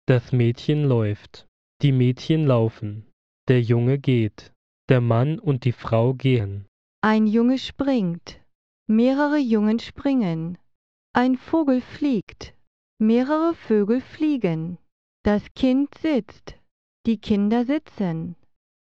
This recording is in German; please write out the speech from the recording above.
Das Mädchen läuft. Die Mädchen laufen. Der Junge geht. Der Mann und die Frau gehen. Ein Junge springt. Mehrere Jungen springen. Ein Vogel fliegt. Mehrere Vögel fliegen. Das Kind sitzt. Die Kinder sitzen.